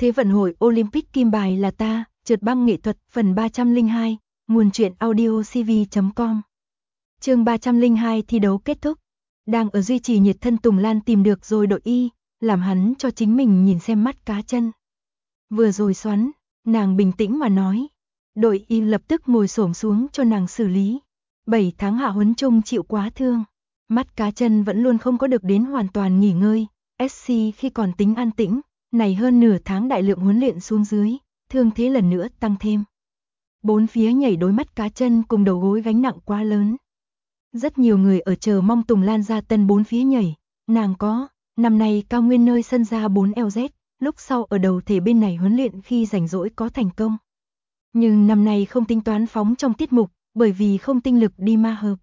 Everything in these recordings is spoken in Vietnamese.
Thế vận hội Olympic kim bài là ta, trượt băng nghệ thuật phần 302, nguồn truyện audio cv.com. Chương 302 thi đấu kết thúc. Đang ở duy trì nhiệt thân, Tùng Lan tìm được rồi đội y, làm hắn cho chính mình nhìn xem mắt cá chân. Vừa rồi xoắn, nàng bình tĩnh mà nói. Đội y lập tức ngồi xổm xuống cho nàng xử lý. 7 tháng hạ huấn chung chịu quá thương. Mắt cá chân vẫn luôn không có được đến hoàn toàn nghỉ ngơi. SC khi còn tính an tĩnh, này hơn nửa tháng đại lượng huấn luyện xuống dưới, thương thế lần nữa tăng thêm. Bốn phía nhảy đối mắt cá chân cùng đầu gối gánh nặng quá lớn. Rất nhiều người ở chờ mong Tùng Lan ra tân bốn phía nhảy, nàng có, năm nay cao nguyên nơi sân ra 4LZ, lúc sau ở đầu thể bên này huấn luyện khi rảnh rỗi có thành công. Nhưng năm nay không tính toán phóng trong tiết mục, bởi vì không tinh lực đi ma hợp.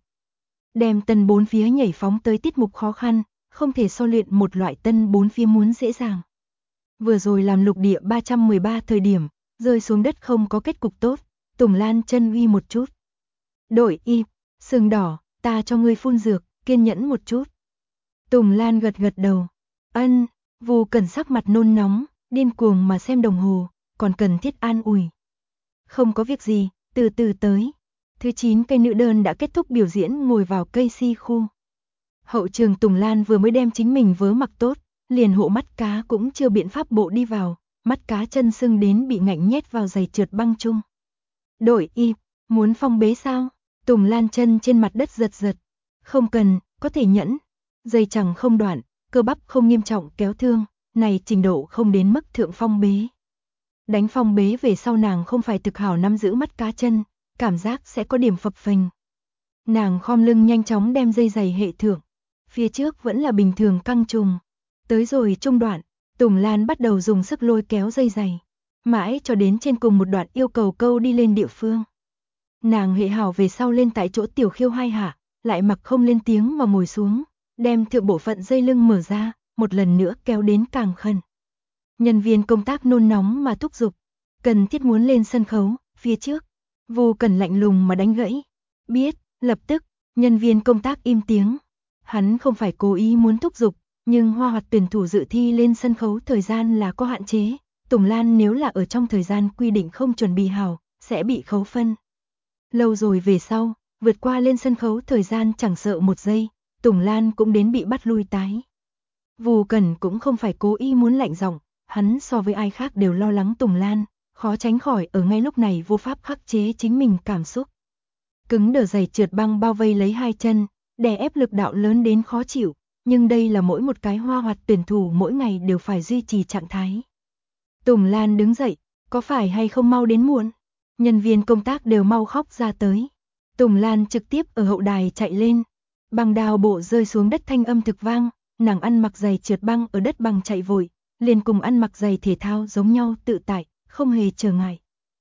Đem tân bốn phía nhảy phóng tới tiết mục khó khăn, không thể so luyện một loại tân bốn phía muốn dễ dàng. Vừa rồi làm lục địa 313 thời điểm, rơi xuống đất không có kết cục tốt, Tùng Lan chân uy một chút. Đội y, sừng đỏ, ta cho ngươi phun dược, kiên nhẫn một chút. Tùng Lan gật gật đầu. Ân, Vu Cẩn sắc mặt nôn nóng, điên cuồng mà xem đồng hồ, còn cần thiết an ủi. Không có việc gì, từ từ tới. Thứ 9 cây nữ đơn đã kết thúc biểu diễn, ngồi vào cây si khu. Hậu trường Tùng Lan vừa mới đem chính mình vớ mặc tốt, liền hộ mắt cá cũng chưa biện pháp bộ đi vào, mắt cá chân sưng đến bị ngạnh nhét vào giày trượt băng chung. Đội y, muốn phong bế sao? Tùng Lan chân trên mặt đất giật giật. Không cần, có thể nhẫn. Dây chẳng không đoạn, cơ bắp không nghiêm trọng kéo thương, này trình độ không đến mức thượng phong bế. Đánh phong bế về sau nàng không phải thực hảo nắm giữ mắt cá chân, cảm giác sẽ có điểm phập phình. Nàng khom lưng nhanh chóng đem dây giày hệ thượng. Phía trước vẫn là bình thường căng trùng. Tới rồi trung đoạn, Tùng Lan bắt đầu dùng sức lôi kéo dây giày. Mãi cho đến trên cùng một đoạn yêu cầu câu đi lên địa phương. Nàng hệ hảo về sau lên tại chỗ tiểu khiêu 2 hạ, lại mặc không lên tiếng mà ngồi xuống, đem thượng bộ phận dây lưng mở ra, một lần nữa kéo đến càng khẩn. Nhân viên công tác nôn nóng mà thúc giục, cần thiết muốn lên sân khấu, phía trước. Vu Cẩn lạnh lùng mà đánh gãy. Biết, lập tức, nhân viên công tác im tiếng. Hắn không phải cố ý muốn thúc giục, nhưng Hoa Hoạt tuyển thủ dự thi lên sân khấu thời gian là có hạn chế. Tùng Lan nếu là ở trong thời gian quy định không chuẩn bị hảo, sẽ bị khấu phân. Lâu rồi về sau, vượt qua lên sân khấu thời gian chẳng sợ một giây, Tùng Lan cũng đến bị bắt lui tái. Vu Cẩn cũng không phải cố ý muốn lạnh giọng, hắn so với ai khác đều lo lắng Tùng Lan, khó tránh khỏi ở ngay lúc này vô pháp khắc chế chính mình cảm xúc. Cứng đờ giày trượt băng bao vây lấy hai chân, đè ép lực đạo lớn đến khó chịu, nhưng đây là mỗi một cái Hoa Hoạt tuyển thủ mỗi ngày đều phải duy trì trạng thái. Tùng Lan đứng dậy, có phải hay không mau đến muộn? Nhân viên công tác đều mau khóc ra tới. Tùng Lan trực tiếp ở hậu đài chạy lên. Băng đào bộ rơi xuống đất thanh âm thực vang, nàng ăn mặc giày trượt băng ở đất bằng chạy vội, liền cùng ăn mặc giày thể thao giống nhau tự tại, không hề trở ngại.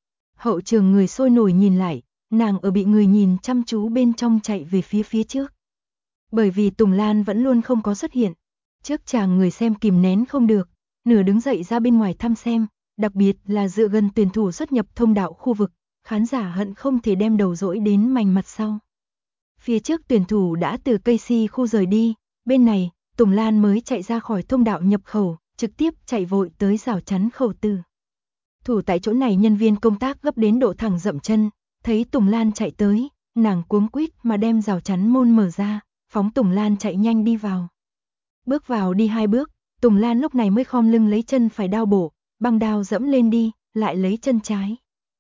Hậu trường người sôi nổi nhìn lại, nàng ở bị người nhìn chăm chú bên trong chạy về phía trước. Bởi vì Tùng Lan vẫn luôn không có xuất hiện, trước chàng người xem kìm nén không được, nửa đứng dậy ra bên ngoài thăm xem, đặc biệt là dựa gần tuyển thủ xuất nhập thông đạo khu vực, khán giả hận không thể đem đầu dỗi đến mành mặt sau. Phía trước tuyển thủ đã từ cây si khu rời đi, bên này, Tùng Lan mới chạy ra khỏi thông đạo nhập khẩu, trực tiếp chạy vội tới rào chắn khẩu từ. Thủ tại chỗ này nhân viên công tác gấp đến độ thẳng dậm chân, thấy Tùng Lan chạy tới, nàng cuống quýt mà đem rào chắn môn mở ra, phóng Tùng Lan chạy nhanh đi vào. Bước vào đi 2 bước, Tùng Lan lúc này mới khom lưng lấy chân phải đao bổ, băng đao dẫm lên đi, lại lấy chân trái.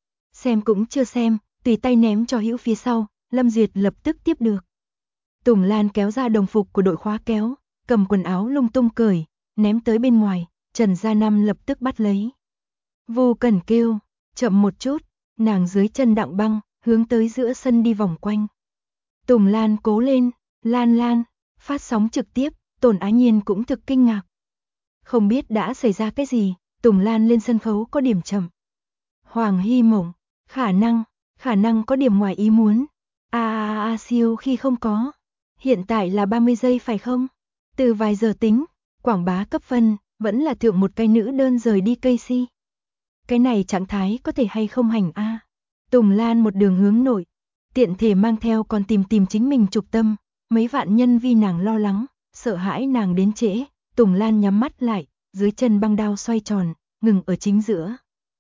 Xem cũng chưa xem, tùy tay ném cho hữu phía sau, Lâm Duyệt lập tức tiếp được. Tùng Lan kéo ra đồng phục của đội khóa kéo, cầm quần áo lung tung cởi, ném tới bên ngoài, Trần Gia Năm lập tức bắt lấy. Vu Cẩn kêu, chậm một chút, nàng dưới chân đặng băng, hướng tới giữa sân đi vòng quanh. Tùng Lan cố lên, Lan, phát sóng trực tiếp, Tồn Á Nhiên cũng thực kinh ngạc. Không biết đã xảy ra cái gì, Tùng Lan lên sân khấu có điểm chậm. Hoàng Hy Mộng, khả năng có điểm ngoài ý muốn. Siêu khi không có. Hiện tại là 30 giây phải không? Từ vài giờ tính, quảng bá cấp phân, vẫn là thượng một cây nữ đơn rời đi cây si. Cái này trạng thái có thể hay không hành a? Tùng Lan một đường hướng nội, tiện thể mang theo còn tìm chính mình trục tâm, mấy vạn nhân vì nàng lo lắng, sợ hãi nàng đến trễ, Tùng Lan nhắm mắt lại, dưới chân băng đao xoay tròn, ngừng ở chính giữa.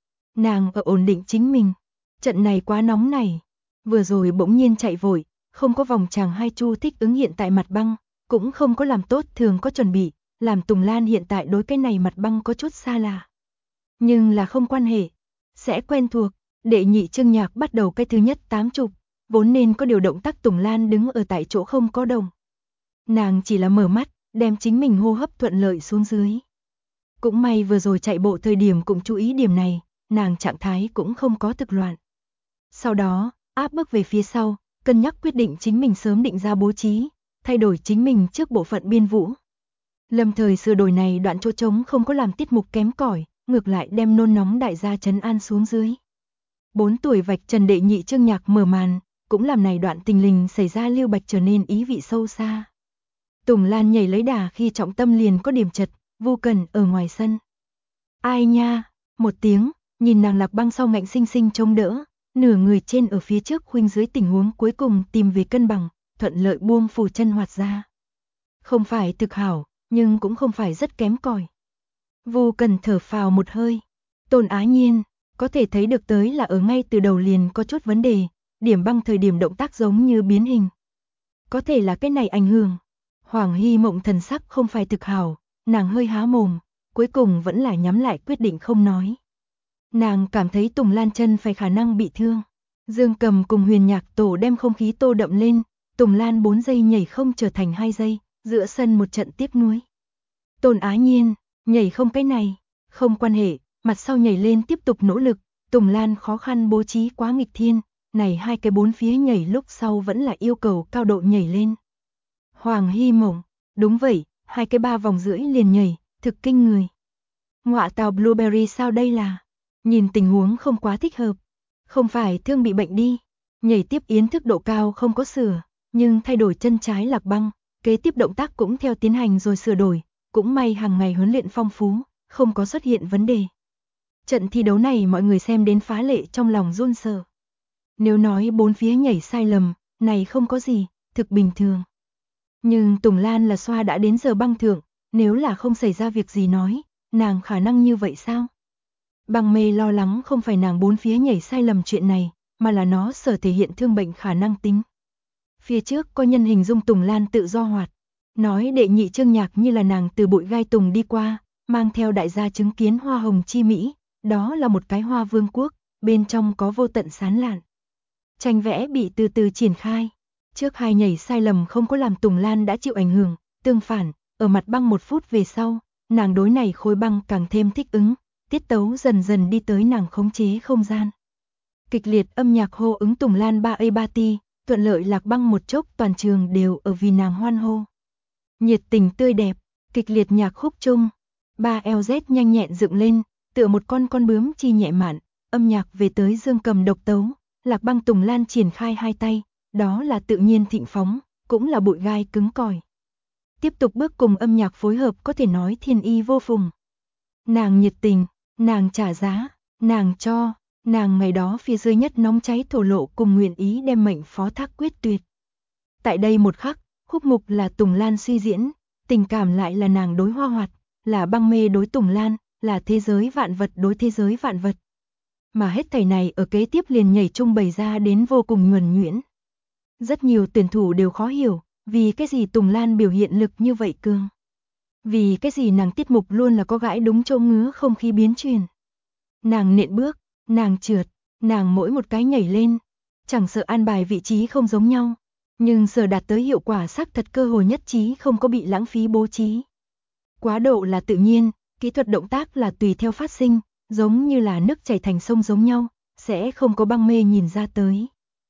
Nàng ở ổn định chính mình. Trận này quá nóng này. Vừa rồi bỗng nhiên chạy vội, không có vòng tràng hai chu thích ứng hiện tại mặt băng, cũng không có làm tốt thường có chuẩn bị, làm Tùng Lan hiện tại đối cái này mặt băng có chút xa lạ. Nhưng là không quan hệ, sẽ quen thuộc. Đệ nhị chương nhạc bắt đầu cái thứ nhất 80, vốn nên có điều động tác Tùng Lan đứng ở tại chỗ không có động. Nàng chỉ là mở mắt, đem chính mình hô hấp thuận lợi xuống dưới. Cũng may vừa rồi chạy bộ thời điểm cũng chú ý điểm này, nàng trạng thái cũng không có thực loạn. Sau đó, áp bước về phía sau, cân nhắc quyết định chính mình sớm định ra bố trí, thay đổi chính mình trước bộ phận biên vũ. Lâm thời sửa đổi này đoạn chỗ trống không có làm tiết mục kém cỏi, ngược lại đem nôn nóng đại gia trấn an xuống dưới. 4 tuổi vạch trần đệ nhị chương nhạc mở màn, cũng làm này đoạn tình lình xảy ra lưu bạch trở nên ý vị sâu xa. Tùng Lan nhảy lấy đà khi trọng tâm liền có điểm chật, vô cần ở ngoài sân. Ai nha, một tiếng, nhìn nàng Lạc Băng sau ngạnh sinh sinh chống đỡ, nửa người trên ở phía trước khuynh dưới tình huống cuối cùng tìm về cân bằng, thuận lợi buông phù chân hoạt ra. Không phải thực hảo, nhưng cũng không phải rất kém cỏi. Vô cần thở phào một hơi. Tôn Á Nhiên, có thể thấy được tới là ở ngay từ đầu liền có chút vấn đề, điểm băng thời điểm động tác giống như biến hình. Có thể là cái này ảnh hưởng. Hoàng Hy Mộng thần sắc không phải thực hảo, nàng hơi há mồm, cuối cùng vẫn là nhắm lại quyết định không nói. Nàng cảm thấy Tùng Lan chân phải khả năng bị thương. Dương Cầm cùng Huyền Nhạc Tổ đem không khí tô đậm lên, Tùng Lan 4 giây nhảy không trở thành 2 giây, giữa sân một trận tiếp nuối. Tôn Á Nhiên, nhảy không cái này, không quan hệ, mặt sau nhảy lên tiếp tục nỗ lực, Tùng Lan khó khăn bố trí quá nghịch thiên, này hai cái bốn phía nhảy lúc sau vẫn là yêu cầu cao độ nhảy lên. Hoàng Hy Mộng, đúng vậy, hai cái 3 vòng rưỡi liền nhảy, thực kinh người. Ngọa tào Blueberry sao đây là? Nhìn tình huống không quá thích hợp. Không phải thương bị bệnh đi. Nhảy tiếp yến thức độ cao không có sửa, nhưng thay đổi chân trái Lạc Băng, kế tiếp động tác cũng theo tiến hành rồi sửa đổi, cũng may hàng ngày huấn luyện phong phú, không có xuất hiện vấn đề. Trận thi đấu này mọi người xem đến phá lệ trong lòng run sợ. Nếu nói bốn phía nhảy sai lầm, này không có gì, thực bình thường. Nhưng Tùng Lan là xoa đã đến giờ băng thượng, nếu là không xảy ra việc gì nói, nàng khả năng như vậy sao? Băng mê lo lắng không phải nàng bốn phía nhảy sai lầm chuyện này, mà là nó sở thể hiện thương bệnh khả năng tính. Phía trước có nhân hình dung Tùng Lan tự do hoạt, nói đệ nhị chương nhạc như là nàng từ bụi gai tùng đi qua, mang theo đại gia chứng kiến hoa hồng chi Mỹ, đó là một cái hoa vương quốc, bên trong có vô tận sán lạn. Tranh vẽ bị từ từ triển khai, trước hai nhảy sai lầm không có làm Tùng Lan đã chịu ảnh hưởng, tương phản, ở mặt băng 1 phút về sau, nàng đối này khối băng càng thêm thích ứng, tiết tấu dần dần đi tới nàng khống chế không gian. Kịch liệt âm nhạc hô ứng Tùng Lan 3A3 ti, thuận lợi Lạc Băng một chốc toàn trường đều ở vì nàng hoan hô. Nhiệt tình tươi đẹp, kịch liệt nhạc khúc chung, 3LZ nhanh nhẹn dựng lên, tựa một con bướm chi nhẹ mạn, âm nhạc về tới Dương Cầm độc tấu, Lạc Băng Tùng Lan triển khai hai tay, đó là tự nhiên thịnh phóng, cũng là bụi gai cứng cỏi. Tiếp tục bước cùng âm nhạc phối hợp có thể nói thiên y vô phùng. Nàng nhiệt tình, nàng trả giá, nàng cho, nàng ngày đó phía dưới nhất nóng cháy thổ lộ cùng nguyện ý đem mệnh phó thác quyết tuyệt. Tại đây một khắc, khúc mục là Tùng Lan suy diễn, tình cảm lại là nàng đối Hoa Hoạt, là băng mê đối Tùng Lan, là thế giới vạn vật đối thế giới vạn vật. Mà hết thảy này ở kế tiếp liền nhảy chung bày ra đến vô cùng nhuần nhuyễn. Rất nhiều tuyển thủ đều khó hiểu, vì cái gì Tùng Lan biểu hiện lực như vậy cường. Vì cái gì nàng tiết mục luôn là có gãi đúng chỗ ngứa không khí biến chuyển. Nàng nện bước, nàng trượt, nàng mỗi một cái nhảy lên, chẳng sợ an bài vị trí không giống nhau, nhưng sở đạt tới hiệu quả xác thật cơ hội nhất trí không có bị lãng phí bố trí. Quá độ là tự nhiên, kỹ thuật động tác là tùy theo phát sinh, giống như là nước chảy thành sông giống nhau, sẽ không có băng mê nhìn ra tới.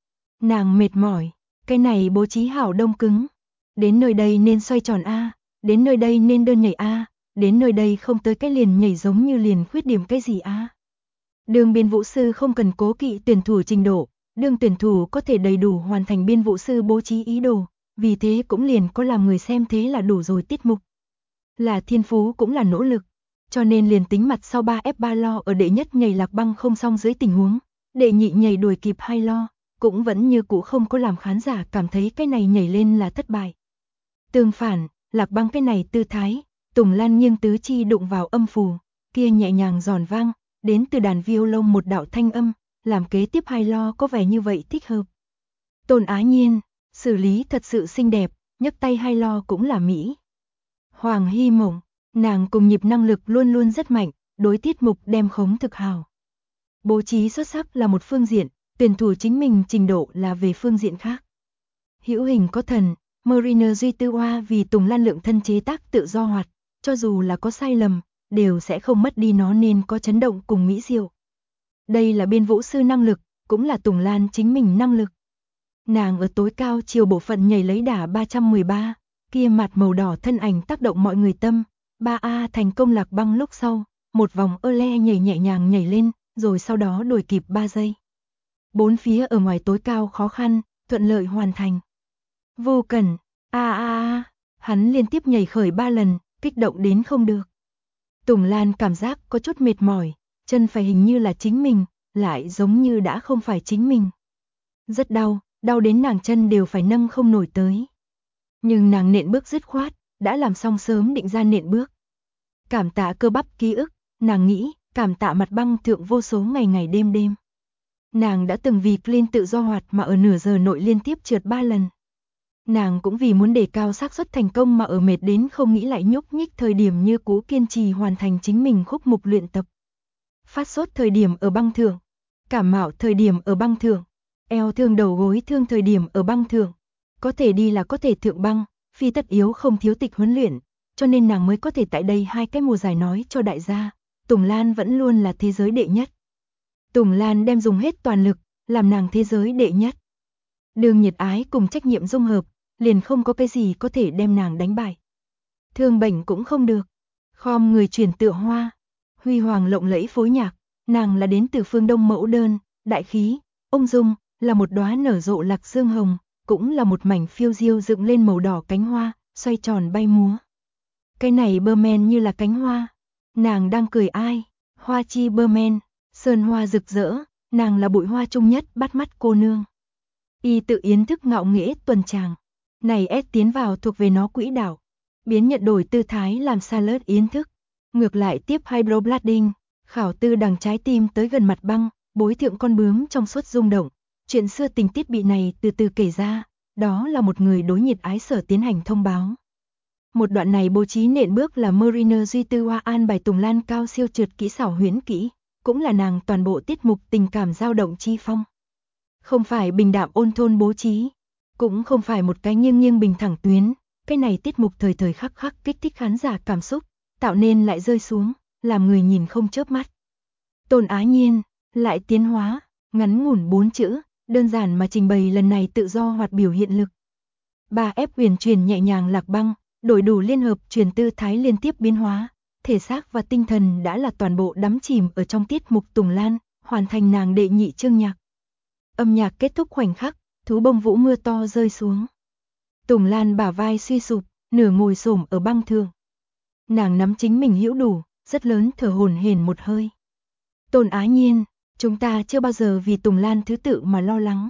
Nàng mệt mỏi, cái này bố trí hảo đông cứng, đến nơi đây nên xoay tròn A, đến nơi đây nên đơn nhảy A, đến nơi đây không tới cái liền nhảy giống như liền khuyết điểm cái gì A. Đường biên vũ sư không cần cố kỵ tuyển thủ trình độ, đường tuyển thủ có thể đầy đủ hoàn thành biên vũ sư bố trí ý đồ, vì thế cũng liền có làm người xem thế là đủ rồi tiết mục. Là thiên phú cũng là nỗ lực, cho nên liền tính mặt sau 3F3 lo ở đệ nhất nhảy Lạc Băng không xong dưới tình huống, đệ nhị nhảy đuổi kịp 2 lo, cũng vẫn như cũ không có làm khán giả cảm thấy cái này nhảy lên là thất bại. Tương phản, Lạc Băng cái này tư thái, Tùng Lan nghiêng tứ chi đụng vào âm phù, kia nhẹ nhàng giòn vang, đến từ đàn violon một đạo thanh âm, làm kế tiếp hai lo có vẻ như vậy thích hợp. Tôn Á Nhiên, xử lý thật sự xinh đẹp, nhấc tay hai lo cũng là mỹ. Hoàng Hy Mộng, nàng cùng nhịp năng lực luôn luôn rất mạnh, đối tiết mục đem khống thực hào. Bố trí xuất sắc là một phương diện, tuyển thủ chính mình trình độ là về phương diện khác. Hữu hình có thần, Mariner Duy Tư Hoa vì Tùng Lan lượng thân chế tác tự do hoạt, cho dù là có sai lầm, đều sẽ không mất đi nó nên có chấn động cùng mỹ diệu. Đây là biên vũ sư năng lực, cũng là Tùng Lan chính mình năng lực. Nàng ở tối cao chiều bộ phận nhảy lấy đà 313, kia mặt màu đỏ thân ảnh tác động mọi người tâm, 3A thành công lạc băng lúc sau, một vòng le nhảy nhẹ nhàng nhảy lên, rồi sau đó đuổi kịp 3 giây. Bốn phía ở ngoài tối cao khó khăn, thuận lợi hoàn thành. Vô Cẩn, hắn liên tiếp nhảy khởi 3 lần, kích động đến không được. Tùng Lan cảm giác có chút mệt mỏi, chân phải hình như là chính mình, lại giống như đã không phải chính mình. Rất đau, đau đến nàng chân đều phải nâng không nổi tới. Nhưng nàng nện bước dứt khoát, đã làm xong sớm định ra nện bước. Cảm tạ cơ bắp ký ức, nàng nghĩ, cảm tạ mặt băng thượng vô số ngày ngày đêm đêm. Nàng đã từng vì clean tự do hoạt mà ở nửa giờ nội liên tiếp trượt 3 lần. Nàng cũng vì muốn đề cao xác suất thành công mà ở mệt đến không nghĩ lại nhúc nhích thời điểm như cũ kiên trì hoàn thành chính mình khúc mục luyện tập. Phát sốt thời điểm ở băng thượng, cảm mạo thời điểm ở băng thượng, eo thương đầu gối thương thời điểm ở băng thượng. Có thể đi là có thể thượng băng, phi tất yếu không thiếu tịch huấn luyện, cho nên nàng mới có thể tại đây 2 cái mùa giải nói cho đại gia, Tùng Lan vẫn luôn là thế giới đệ nhất. Tùng Lan đem dùng hết toàn lực, làm nàng thế giới đệ nhất. Đường nhiệt ái cùng trách nhiệm dung hợp, liền không có cái gì có thể đem nàng đánh bại. Thương bệnh cũng không được. Khom người chuyển tựa hoa, huy hoàng lộng lẫy phối nhạc, nàng là đến từ phương Đông mẫu đơn, đại khí, ung dung, là một đóa nở rộ lạc dương hồng, cũng là một mảnh phiêu diêu dựng lên màu đỏ cánh hoa, xoay tròn bay múa. Cái này bơ men như là cánh hoa, nàng đang cười ai, hoa chi bơ men, sơn hoa rực rỡ, nàng là bụi hoa trung nhất bắt mắt cô nương. Y tự yến thức ngạo nghễ tuần tràng, này ép tiến vào thuộc về nó quỹ đạo, biến nhận đổi tư thái làm salad yến thức, ngược lại tiếp hydroblading, khảo tư đằng trái tim tới gần mặt băng, bối thượng con bướm trong suốt rung động. Chuyện xưa tình tiết bị này từ từ kể ra, đó là một người đối nhiệt ái sở tiến hành thông báo. Một đoạn này bố trí nện bước là Mariner Duy Tư Hoa an bài Tùng Lan cao siêu trượt kỹ xảo huyễn kỹ, cũng là nàng toàn bộ tiết mục tình cảm dao động chi phong. Không phải bình đạm ôn thôn bố trí, cũng không phải một cái nghiêng nghiêng bình thẳng tuyến, cái này tiết mục thời thời khắc khắc kích thích khán giả cảm xúc, tạo nên lại rơi xuống, làm người nhìn không chớp mắt. Tôn Á Nhiên, lại tiến hóa, ngắn ngủn 4 chữ. Đơn giản mà trình bày lần này tự do hoạt biểu hiện lực. 3F huyền truyền nhẹ nhàng lạc băng, đổi đủ liên hợp truyền tư thái liên tiếp biến hóa, thể xác và tinh thần đã là toàn bộ đắm chìm ở trong tiết mục Tùng Lan, hoàn thành nàng đệ nhị chương nhạc. Âm nhạc kết thúc khoảnh khắc, thú bông vũ mưa to rơi xuống. Tùng Lan bả vai suy sụp, nửa ngồi xổm ở băng thượng. Nàng nắm chính mình hữu đủ, rất lớn thở hổn hển một hơi. Tôn Á Nhiên, chúng ta chưa bao giờ vì Tùng Lan thứ tự mà lo lắng.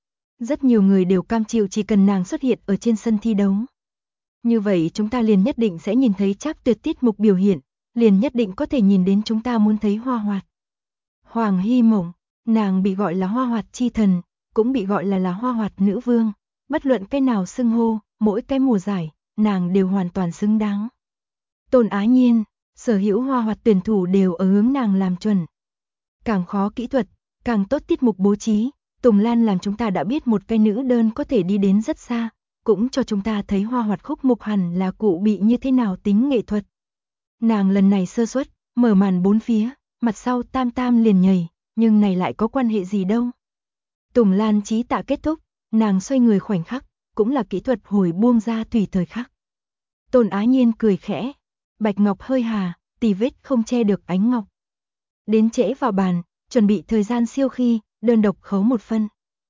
Rất nhiều người đều cam chịu chỉ cần nàng xuất hiện ở trên sân thi đấu. Như vậy chúng ta liền nhất định sẽ nhìn thấy Trác Tuyệt tiết mục biểu hiện, liền nhất định có thể nhìn đến chúng ta muốn thấy hoa hoạt. Hoàng Hy Mộng, nàng bị gọi là hoa hoạt chi thần, cũng bị gọi là hoa hoạt nữ vương, bất luận cái nào xưng hô, mỗi cái mùa giải, nàng đều hoàn toàn xứng đáng. Tôn Á Nhiên, sở hữu hoa hoạt tuyển thủ đều ở hướng nàng làm chuẩn. Càng khó kỹ thuật, càng tốt tiết mục bố trí, Tùng Lan làm chúng ta đã biết một cái nữ đơn có thể đi đến rất xa, cũng cho chúng ta thấy hoa hoạt khúc mục hẳn là cụ bị như thế nào tính nghệ thuật. Nàng lần này sơ suất, mở màn 4 phía, mặt sau tam tam liền nhảy, nhưng này lại có quan hệ gì đâu. Tùng Lan chí tạ kết thúc, nàng xoay người khoảnh khắc, cũng là kỹ thuật hồi buông ra tùy thời khắc. Tôn Á Nhiên cười khẽ, bạch ngọc hơi hà, tì vết không che được ánh ngọc. Đến trễ vào bàn, chuẩn bị thời gian siêu khi, đơn độc khấu 1 phân.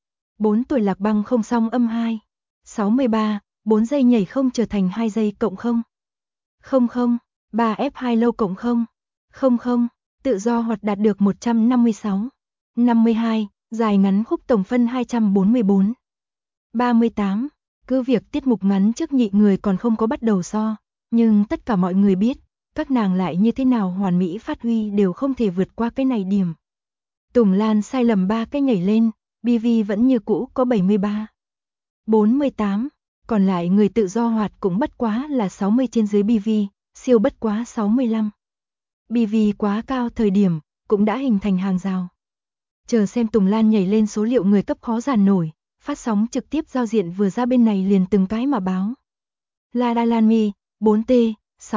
4 tuổi lạc băng không song âm 2. 63, 4 giây nhảy không trở thành 2 giây cộng 0. 00, 3F2 lâu cộng 0. 00, tự do hoạt đạt được 156. 52, dài ngắn khúc tổng phân 244. 38, cứ việc tiết mục ngắn trước nhị người còn không có bắt đầu so, nhưng tất cả mọi người biết, các nàng lại như thế nào hoàn mỹ phát huy đều không thể vượt qua cái này điểm. Tùng Lan sai lầm 3 cái nhảy lên, BV vẫn như cũ có 73. 48, còn lại người tự do hoạt cũng bất quá là 60 trên dưới BV, siêu bất quá 65. BV quá cao thời điểm, cũng đã hình thành hàng rào. Chờ xem Tùng Lan nhảy lên số liệu người cấp khó giàn nổi, phát sóng trực tiếp giao diện vừa ra bên này liền từng cái mà báo. La Lan Mi, 4T,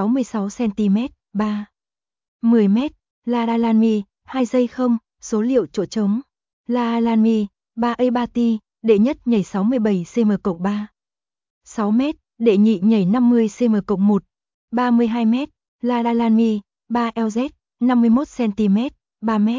66cm, 3. 10m, La Lan Mi, 2 giây không, số liệu chỗ trống. La Lan Mi, 3A3T, đệ nhất nhảy 67cm cộng 3. 6m, đệ nhị nhảy 50cm cộng 1. 32m, La Lan Mi, 3LZ, 51cm, 3m.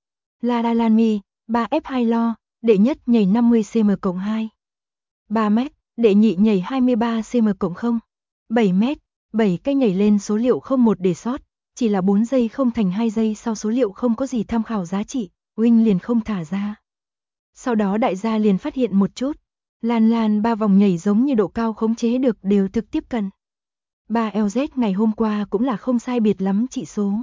La Lan Mi, 3F2 Lo, đệ nhất nhảy 50cm cộng 2. 3m, đệ nhị nhảy 23cm cộng 0. 7m, 7 cái nhảy lên số liệu không một để sót, chỉ là 4 giây không thành 2 giây sau số liệu không có gì tham khảo giá trị, Wing liền không thả ra. Sau đó đại gia liền phát hiện một chút, Lan 3 vòng nhảy giống như độ cao khống chế được đều thực tiếp cận. 3LZ ngày hôm qua cũng là không sai biệt lắm trị số.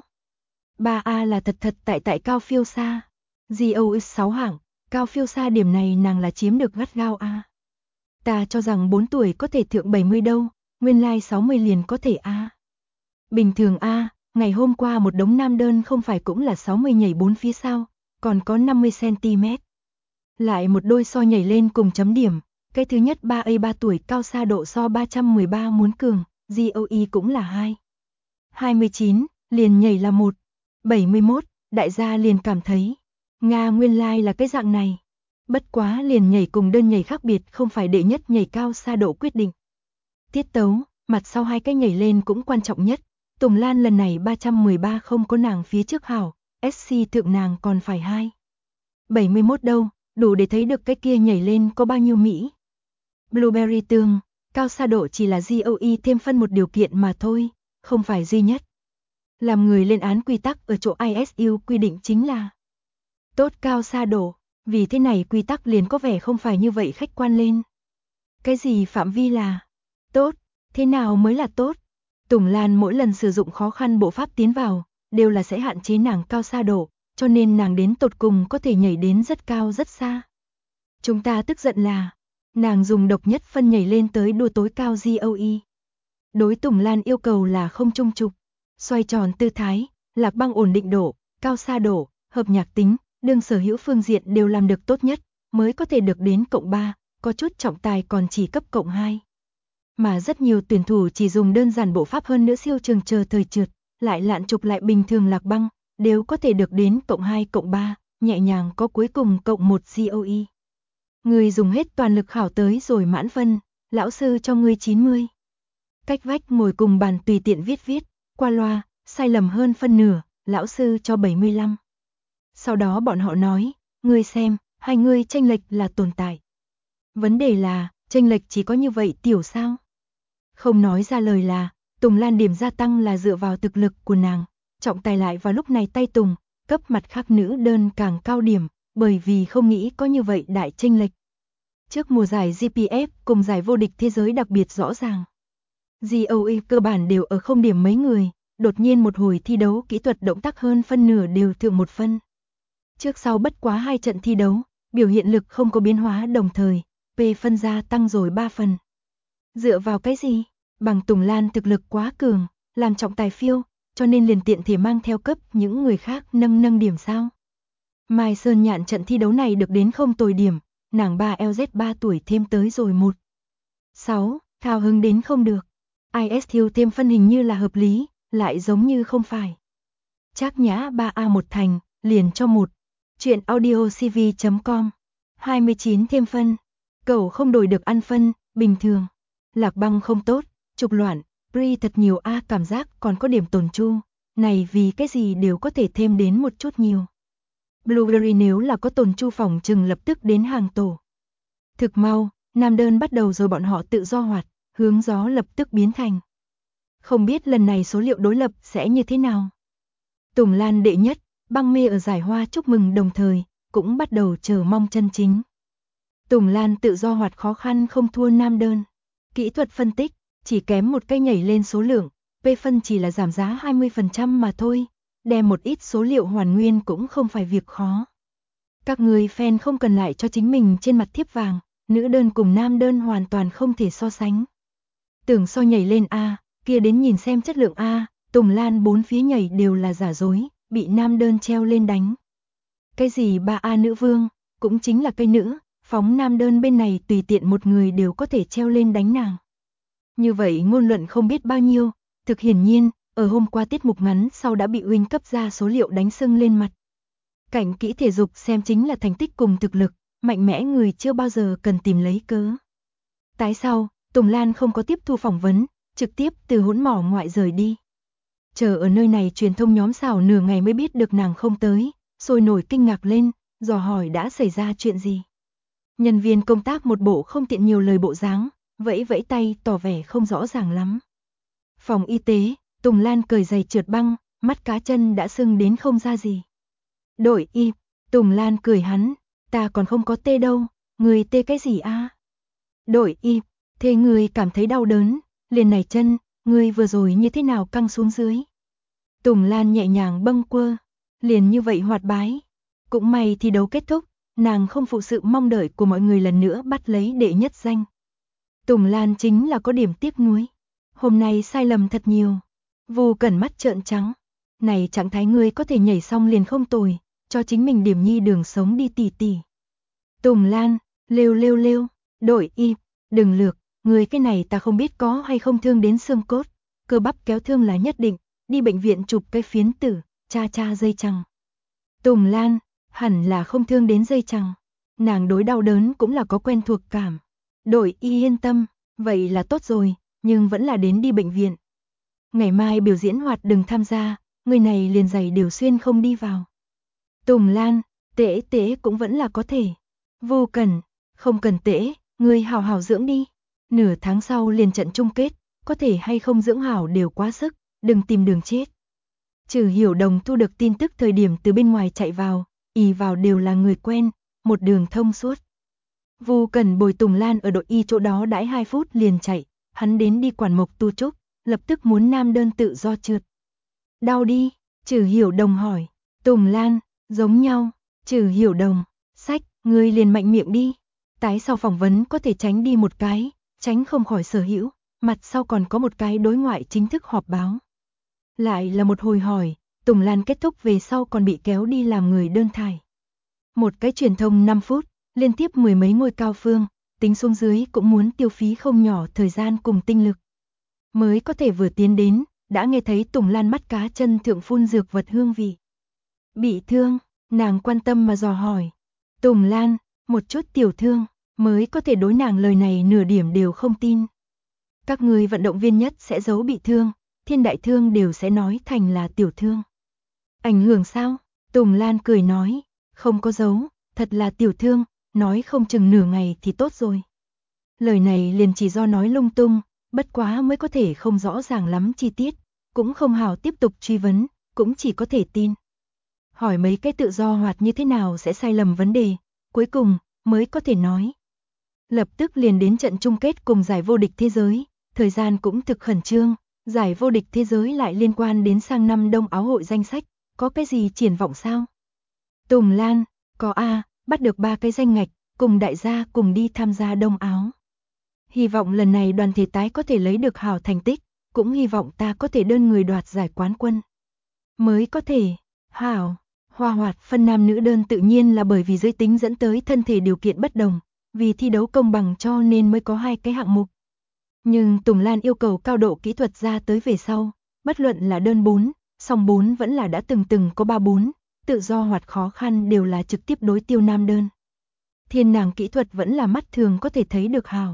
3A là thật tại cao phiêu xa. GOX 6 hạng, cao phiêu xa điểm này nàng là chiếm được gắt gao A. Ta cho rằng 4 tuổi có thể thượng 70 đâu, nguyên lai 60 liền có thể A. Bình thường A, ngày hôm qua một đống nam đơn không phải cũng là 60 nhảy 4 phía sau, còn có 50cm. Lại một đôi so nhảy lên cùng chấm điểm, cái thứ nhất 3A 3 tuổi cao xa độ so 313 muốn cường, GOE cũng là 2. 29, liền nhảy là 1. 71, đại gia liền cảm thấy, Nga nguyên lai là cái dạng này. Bất quá liền nhảy cùng đơn nhảy khác biệt không phải đệ nhất nhảy cao xa độ quyết định. Tiết tấu, mặt sau hai cái nhảy lên cũng quan trọng nhất. Tùng Lan lần này 313 không có nàng phía trước hảo, SC thượng nàng còn phải 2. 71 đâu, đủ để thấy được cái kia nhảy lên có bao nhiêu Mỹ. Blueberry tương, cao xa độ chỉ là GOE thêm phân một điều kiện mà thôi, không phải duy nhất. Làm người lên án quy tắc ở chỗ ISU quy định chính là tốt cao xa độ, vì thế này quy tắc liền có vẻ không phải như vậy khách quan lên. Cái gì phạm vi là tốt, thế nào mới là tốt? Tùng Lan mỗi lần sử dụng khó khăn bộ pháp tiến vào, đều là sẽ hạn chế nàng cao xa độ, cho nên nàng đến tột cùng có thể nhảy đến rất cao rất xa. Chúng ta tức giận là, nàng dùng độc nhất phân nhảy lên tới đua tối cao GOE. Đối Tùng Lan yêu cầu là không trung trục, xoay tròn tư thái, lạc băng ổn định độ, cao xa độ, hợp nhạc tính, đương sở hữu phương diện đều làm được tốt nhất, mới có thể được đến cộng 3, có chút trọng tài còn chỉ cấp cộng 2. Mà rất nhiều tuyển thủ chỉ dùng đơn giản bộ pháp hơn nữa siêu trường chờ thời trượt, lại lạn trục lại bình thường lạc băng, đều có thể được đến cộng 2 cộng 3, nhẹ nhàng có cuối cùng cộng 1 GOE. Người dùng hết toàn lực khảo tới rồi mãn phân, lão sư cho ngươi 90. Cách vách ngồi cùng bàn tùy tiện viết, qua loa, sai lầm hơn phân nửa, lão sư cho 75. Sau đó bọn họ nói, ngươi xem, hai ngươi chênh lệch là tồn tại. Vấn đề là, chênh lệch chỉ có như vậy tiểu sao? Không nói ra lời là, Tùng Lan điểm gia tăng là dựa vào thực lực của nàng, trọng tài lại vào lúc này tay Tùng, cấp mặt khác nữ đơn càng cao điểm, bởi vì không nghĩ có như vậy đại chênh lệch. Trước mùa giải GPF cùng giải vô địch thế giới đặc biệt rõ ràng. GOE cơ bản đều ở không điểm mấy người, đột nhiên một hồi thi đấu kỹ thuật động tác hơn phân nửa đều thượng 1 phân. Trước sau bất quá 2 trận thi đấu, biểu hiện lực không có biến hóa đồng thời, P phân gia tăng rồi 3 phần. Dựa vào cái gì? Bằng Tùng Lan thực lực quá cường, làm trọng tài phiêu, cho nên liền tiện thể mang theo cấp những người khác nâng điểm sao. Mai Sơn Nhạn trận thi đấu này được đến không tồi điểm, nàng 3LZ 3 tuổi thêm tới rồi 1. 6, thao hứng đến không được. ISU thêm phân hình như là hợp lý, lại giống như không phải. Trác Nhã 3A 1 thành, liền cho 1. Chuyện audiocv.com 29 thêm phân. Cậu không đổi được ăn phân, bình thường. Lạc băng không tốt, trục loạn, Pri thật nhiều A cảm giác còn có điểm tồn chu. Này vì cái gì đều có thể thêm đến một chút nhiều. Blueberry nếu là có tồn chu phòng chừng lập tức đến hàng tổ. Thực mau, nam đơn bắt đầu rồi bọn họ tự do hoạt, hướng gió lập tức biến thành. Không biết lần này số liệu đối lập sẽ như thế nào. Tùng Lan đệ nhất, băng mê ở giải hoa chúc mừng đồng thời, cũng bắt đầu chờ mong chân chính. Tùng Lan tự do hoạt khó khăn không thua nam đơn. Kỹ thuật phân tích, chỉ kém một cái nhảy lên số lượng, P phân chỉ là giảm giá 20% mà thôi, đem một ít số liệu hoàn nguyên cũng không phải việc khó. Các người fan không cần lại cho chính mình trên mặt thiếp vàng, nữ đơn cùng nam đơn hoàn toàn không thể so sánh. Tưởng so nhảy lên A, kia đến nhìn xem chất lượng A, Tùng Lan bốn phía nhảy đều là giả dối, bị nam đơn treo lên đánh. Cái gì 3A nữ vương, cũng chính là cây nữ, phóng nam đơn bên này tùy tiện một người đều có thể treo lên đánh nàng. Như vậy ngôn luận không biết bao nhiêu, thực hiển nhiên, ở hôm qua tiết mục ngắn sau đã bị Huynh cấp ra số liệu đánh sưng lên mặt. Cảnh kỹ thể dục xem chính là thành tích cùng thực lực, mạnh mẽ người chưa bao giờ cần tìm lấy cớ. Tái sau, Tùng Lan không có tiếp thu phỏng vấn, trực tiếp từ hỗn mỏ ngoại rời đi. Chờ ở nơi này truyền thông nhóm xảo nửa ngày mới biết được nàng không tới, sôi nổi kinh ngạc lên, dò hỏi đã xảy ra chuyện gì. Nhân viên công tác một bộ không tiện nhiều lời bộ dáng, vẫy vẫy tay tỏ vẻ không rõ ràng lắm. Phòng y tế, Tùng Lan cởi giày trượt băng, mắt cá chân đã sưng đến không ra gì. Đội y, Tùng Lan cười hắn, ta còn không có tê đâu, người tê cái gì a? Đội y, thế người cảm thấy đau đớn, liền này chân, người vừa rồi như thế nào căng xuống dưới. Tùng Lan nhẹ nhàng bâng quơ, liền như vậy hoạt bái. Cũng may thi đấu kết thúc, nàng không phụ sự mong đợi của mọi người lần nữa bắt lấy đệ nhất danh. Tùng Lan chính là có điểm tiếc nuối. Hôm nay sai lầm thật nhiều. Vô Cẩn mắt trợn trắng. Này trạng thái ngươi có thể nhảy xong liền không tồi, cho chính mình điểm nhi đường sống đi tỉ tỉ. Tùng Lan, lêu, đội y, đừng lược, người cái này ta không biết có hay không thương đến xương cốt, cơ bắp kéo thương là nhất định, đi bệnh viện chụp cái phiến tử, cha dây chằng. Tùng Lan, hẳn là không thương đến dây chằng, nàng đối đau đớn cũng là có quen thuộc cảm. Đội y yên tâm, vậy là tốt rồi, nhưng vẫn là đến đi bệnh viện. Ngày mai biểu diễn hoạt đừng tham gia, người này liền giày đều xuyên không đi vào. Tùng Lan, tễ cũng vẫn là có thể. Vô Cẩn, không cần tễ, ngươi hào hào dưỡng đi. Nửa tháng sau liền trận chung kết, có thể hay không dưỡng hảo đều quá sức, đừng tìm đường chết. Trừ Hiểu Đồng thu được tin tức thời điểm từ bên ngoài chạy vào, ì vào đều là người quen, một đường thông suốt. Vô Cẩn bồi Tùng Lan ở đội y chỗ đó đãi 2 phút liền chạy, hắn đến đi quản mộc tu trúc, lập tức muốn nam đơn tự do trượt. Đau đi, Trừ Hiểu Đồng hỏi, Tùng Lan, giống nhau, Trừ Hiểu Đồng, sách, ngươi liền mạnh miệng đi. Tái sau phỏng vấn có thể tránh đi một cái, tránh không khỏi sở hữu, mặt sau còn có một cái đối ngoại chính thức họp báo. Lại là một hồi hỏi, Tùng Lan kết thúc về sau còn bị kéo đi làm người đơn thải. Một cái truyền thông 5 phút, liên tiếp mười mấy ngôi cao phương, tính xuống dưới cũng muốn tiêu phí không nhỏ thời gian cùng tinh lực. Mới có thể vừa tiến đến, đã nghe thấy Tùng Lan mắt cá chân thượng phun dược vật hương vị. Bị thương, nàng quan tâm mà dò hỏi. Tùng Lan, một chút tiểu thương, mới có thể đối nàng lời này nửa điểm đều không tin. Các người vận động viên nhất sẽ giấu bị thương, thiên đại thương đều sẽ nói thành là tiểu thương. Ảnh hưởng sao? Tùng Lan cười nói, không có giấu, thật là tiểu thương, nói không chừng nửa ngày thì tốt rồi. Lời này liền chỉ do nói lung tung, bất quá mới có thể không rõ ràng lắm chi tiết, cũng không hào tiếp tục truy vấn, cũng chỉ có thể tin. Hỏi mấy cái tự do hoạt như thế nào sẽ sai lầm vấn đề, cuối cùng mới có thể nói. Lập tức liền đến trận chung kết cùng giải vô địch thế giới, thời gian cũng thực khẩn trương, giải vô địch thế giới lại liên quan đến sang năm Đông Áo hội danh sách, có cái gì triển vọng sao? Tùng Lan, có A, bắt được 3 cái danh ngạch, cùng đại gia cùng đi tham gia Đông Áo. Hy vọng lần này đoàn thể tái có thể lấy được hảo thành tích, cũng hy vọng ta có thể đơn người đoạt giải quán quân. Mới có thể, hảo, hoa hoạt phân nam nữ đơn tự nhiên là bởi vì giới tính dẫn tới thân thể điều kiện bất đồng, vì thi đấu công bằng cho nên mới có 2 cái hạng mục. Nhưng Tùng Lan yêu cầu cao độ kỹ thuật ra tới về sau, bất luận là đơn 4, song 4 vẫn là đã từng có 3-4, tự do hoạt khó khăn đều là trực tiếp đối tiêu nam đơn. Thiên nàng kỹ thuật vẫn là mắt thường có thể thấy được hảo.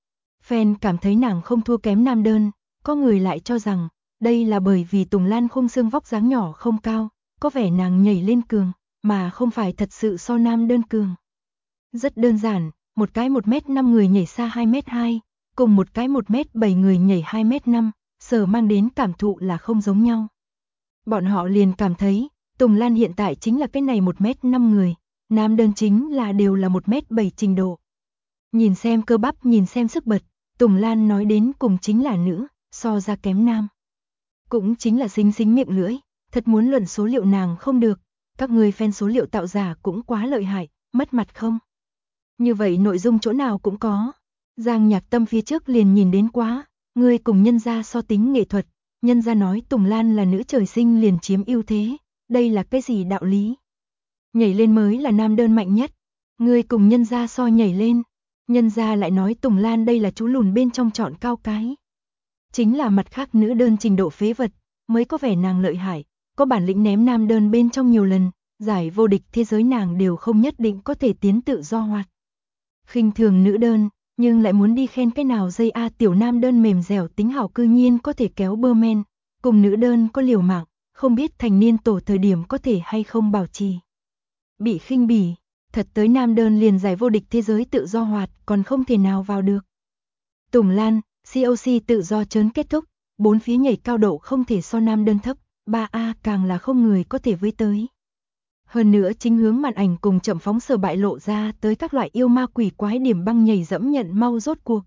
Fan cảm thấy nàng không thua kém nam đơn, có người lại cho rằng đây là bởi vì Tùng Lan khung xương vóc dáng nhỏ không cao, có vẻ nàng nhảy lên cường, mà không phải thật sự so nam đơn cường. Rất đơn giản, một cái 1m5 người nhảy xa 2m2, cùng một cái 1m7 người nhảy 2m5, sở mang đến cảm thụ là không giống nhau. Bọn họ liền cảm thấy, Tùng Lan hiện tại chính là cái này 1m5 người, nam đơn chính là đều là 1m7 trình độ. Nhìn xem cơ bắp, nhìn xem sức bật, Tùng Lan nói đến cùng chính là nữ, so ra kém nam. cũng chính là xính xính miệng lưỡi, thật muốn luận số liệu nàng không được, các người fan số liệu tạo giả cũng quá lợi hại, mất mặt không? Như vậy nội dung chỗ nào cũng có. Giang Nhạc Tâm phía trước liền nhìn đến quá, người cùng nhân gia so tính nghệ thuật, nhân gia nói Tùng Lan là nữ trời sinh liền chiếm ưu thế, đây là cái gì đạo lý? Nhảy lên mới là nam đơn mạnh nhất, người cùng nhân gia so nhảy lên, nhân gia lại nói Tùng Lan đây là chú lùn bên trong chọn cao cái. Chính là mặt khác nữ đơn trình độ phế vật, mới có vẻ nàng lợi hại, có bản lĩnh ném nam đơn bên trong nhiều lần, giải vô địch thế giới nàng đều không nhất định có thể tiến tự do hoạt. Khinh thường nữ đơn, nhưng lại muốn đi khen cái nào dây tiểu nam đơn mềm dẻo tính hảo cư nhiên có thể kéo bơ men, cùng nữ đơn có liều mạng, không biết thành niên tổ thời điểm có thể hay không bảo trì. Bị khinh bỉ, thật tới nam đơn liền giải vô địch thế giới tự do hoạt còn không thể nào vào được. Tùng Lan, COC tự do trớn kết thúc, bốn phía nhảy cao độ không thể so nam đơn thấp, 3A càng là không người có thể với tới. Hơn nữa chính hướng màn ảnh cùng chậm phóng sở bại lộ ra tới các loại yêu ma quỷ quái điểm băng nhảy dẫm nhận mau rốt cuộc.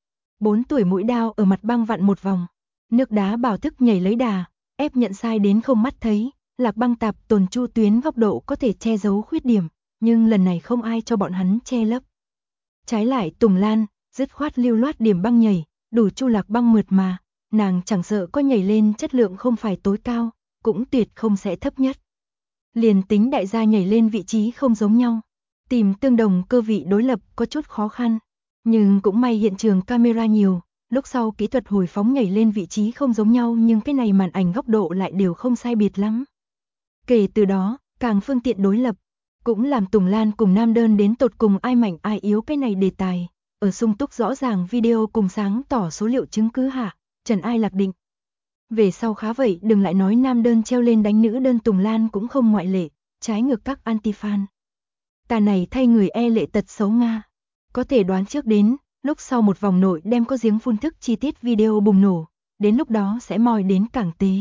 4 tuổi mũi đao ở mặt băng vặn một vòng, nước đá bảo thức nhảy lấy đà, ép nhận sai đến không mắt thấy, Lạc Băng tạp tồn chu tuyến góc độ có thể che giấu khuyết điểm, nhưng lần này không ai cho bọn hắn che lấp. Trái lại Tùng Lan, dứt khoát lưu loát điểm băng nhảy, đủ chu Lạc Băng mượt mà, nàng chẳng sợ có nhảy lên chất lượng không phải tối cao, cũng tuyệt không sẽ thấp nhất. Liền tính đại gia nhảy lên vị trí không giống nhau, tìm tương đồng cơ vị đối lập có chút khó khăn, nhưng cũng may hiện trường camera nhiều, lúc sau kỹ thuật hồi phóng nhảy lên vị trí không giống nhau nhưng cái này màn ảnh góc độ lại đều không sai biệt lắm. Kể từ đó, càng phương tiện đối lập, cũng làm Tùng Lan cùng nam đơn đến tột cùng ai mạnh ai yếu cái này đề tài, ở sung túc rõ ràng video cùng sáng tỏ số liệu chứng cứ hạ, trần ai lạc định. Về sau khá vậy đừng lại nói nam đơn treo lên đánh nữ đơn Tùng Lan cũng không ngoại lệ, trái ngược các anti-fan. Tà này thay người lệ tật xấu Nga. Có thể đoán trước đến, lúc sau một vòng nội đem có giếng phun thức chi tiết video bùng nổ, đến lúc đó sẽ moi đến càng tế.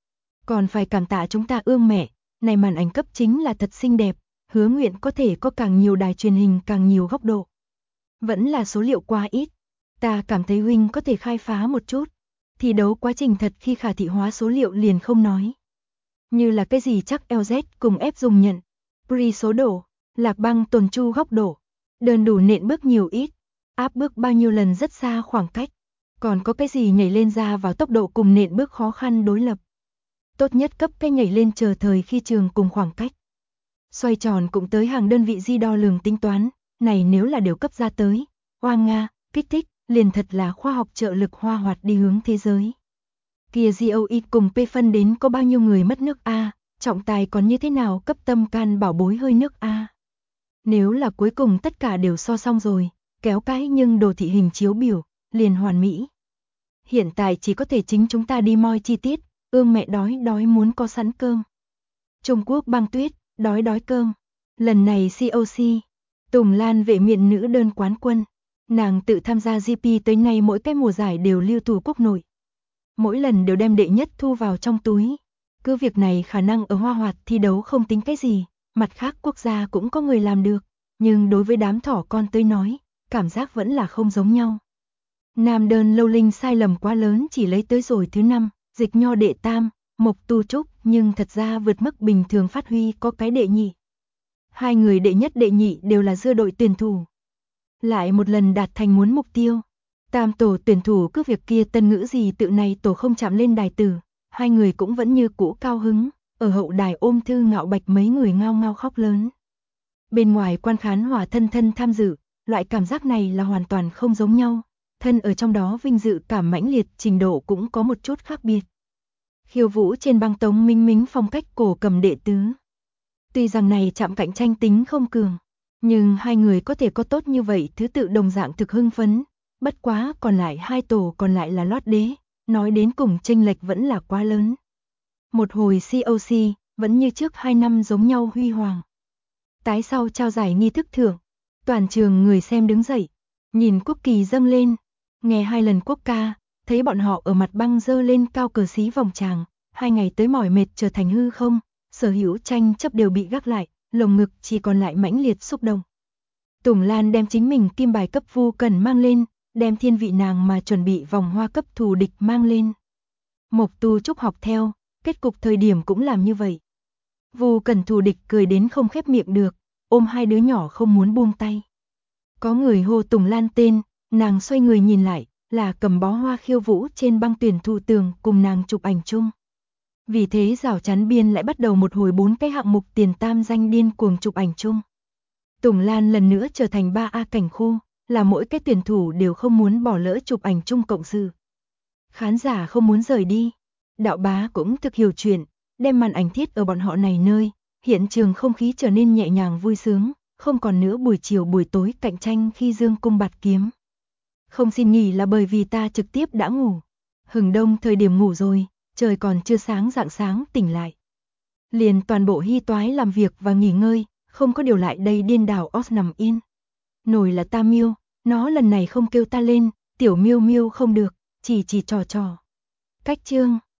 Còn phải cảm tạ chúng ta ương mẹ, này màn ảnh cấp chính là thật xinh đẹp, hứa nguyện có thể có càng nhiều đài truyền hình càng nhiều góc độ. Vẫn là số liệu quá ít, ta cảm thấy huynh có thể khai phá một chút. Thi đấu quá trình thật khi khả thị hóa số liệu liền không nói. Như là cái gì chắc LZ cùng ép dùng nhận, pre số đổ, Lạc Băng tồn chu góc độ, đơn đủ nện bước nhiều ít, áp bước bao nhiêu lần rất xa khoảng cách, còn có cái gì nhảy lên ra vào tốc độ cùng nện bước khó khăn đối lập. Tốt nhất cấp cái nhảy lên chờ thời khi trường cùng khoảng cách. Xoay tròn cũng tới hàng đơn vị di đo lường tính toán, này nếu là đều cấp ra tới, hoa Nga, kích thích, liền thật là khoa học trợ lực hoa hoạt đi hướng thế giới. Kia GOE cùng P phân đến có bao nhiêu người mất nước A, trọng tài còn như thế nào cấp tâm can bảo bối hơi nước A. Nếu là cuối cùng tất cả đều so xong rồi, kéo cái nhưng đồ thị hình chiếu biểu, liền hoàn mỹ. Hiện tại chỉ có thể chính chúng ta đi moi chi tiết, ương mẹ đói muốn có sẵn cơm. Trung Quốc băng tuyết, đói cơm. Lần này COC, Tùng Lan vệ miện nữ đơn quán quân. Nàng tự tham gia GP tới nay mỗi cái mùa giải đều lưu thủ quốc nội. Mỗi lần đều đem đệ nhất thu vào trong túi. Cứ việc này khả năng ở hoa hoạt thi đấu không tính cái gì, mặt khác quốc gia cũng có người làm được, nhưng đối với đám thỏ con tới nói, cảm giác vẫn là không giống nhau. Nam đơn Lâu Linh sai lầm quá lớn chỉ lấy tới rồi thứ 5, Dịch Nho đệ tam, Mộc Tu Trúc nhưng thật ra vượt mức bình thường phát huy có cái đệ nhị. Hai người đệ nhất đệ nhị đều là dưa đội tuyển thủ. Lại một lần đạt thành muốn mục tiêu. Tam tổ tuyển thủ cứ việc kia tân ngữ gì tự này tổ không chạm lên đài tử, hai người cũng vẫn như cũ cao hứng, ở hậu đài ôm Thư Ngạo Bạch mấy người ngao ngao khóc lớn. Bên ngoài quan khán hòa thân tham dự, loại cảm giác này là hoàn toàn không giống nhau, thân ở trong đó vinh dự cảm mãnh liệt trình độ cũng có một chút khác biệt. Khiêu vũ trên băng Tống Minh Mính phong cách cổ cầm đệ tứ. Tuy rằng này chạm cạnh tranh tính không cường, nhưng hai người có thể có tốt như vậy thứ tự đồng dạng thực hưng phấn, bất quá còn lại hai tổ còn lại là lót đế, nói đến cùng chênh lệch vẫn là quá lớn. Một hồi COC, vẫn như trước 2 năm giống nhau huy hoàng. Tái sau trao giải nghi thức thưởng, toàn trường người xem đứng dậy, nhìn quốc kỳ dâng lên, nghe 2 lần quốc ca, thấy bọn họ ở mặt băng dơ lên cao cờ xí vòng tràng, 2 ngày tới mỏi mệt trở thành hư không, sở hữu tranh chấp đều bị gác lại, lồng ngực chỉ còn lại mãnh liệt xúc động. Tùng Lan đem chính mình kim bài cấp Vu Cần mang lên, đem thiên vị nàng mà chuẩn bị vòng hoa cấp thù địch mang lên. Mộc Tu Trúc học theo, kết cục thời điểm cũng làm như vậy. Vu Cần thù địch cười đến không khép miệng được, ôm hai đứa nhỏ không muốn buông tay. Có người hô Tùng Lan tên, nàng xoay người nhìn lại, là cầm bó hoa khiêu vũ trên băng tuyển thụ tường cùng nàng chụp ảnh chung. Vì thế rào chắn biên lại bắt đầu một hồi 4 cái hạng mục tiền tam danh điên cuồng chụp ảnh chung. Tùng Lan lần nữa trở thành 3A cảnh khu, là mỗi cái tuyển thủ đều không muốn bỏ lỡ chụp ảnh chung cộng sự. Khán giả không muốn rời đi. Đạo Bá cũng thực hiểu chuyện, đem màn ảnh thiết ở bọn họ này nơi, hiện trường không khí trở nên nhẹ nhàng vui sướng, không còn nữa buổi chiều buổi tối cạnh tranh khi dương cung bạt kiếm. Không xin nghỉ là bởi vì ta trực tiếp đã ngủ. Hừng đông thời điểm ngủ rồi, trời còn chưa sáng rạng sáng tỉnh lại. Liền toàn bộ hy toái làm việc và nghỉ ngơi, không có điều lại đây điên đảo Oz nằm yên. Nổi là ta Miêu, nó lần này không kêu ta lên, tiểu Miêu Miêu không được, chỉ trò. Cách chương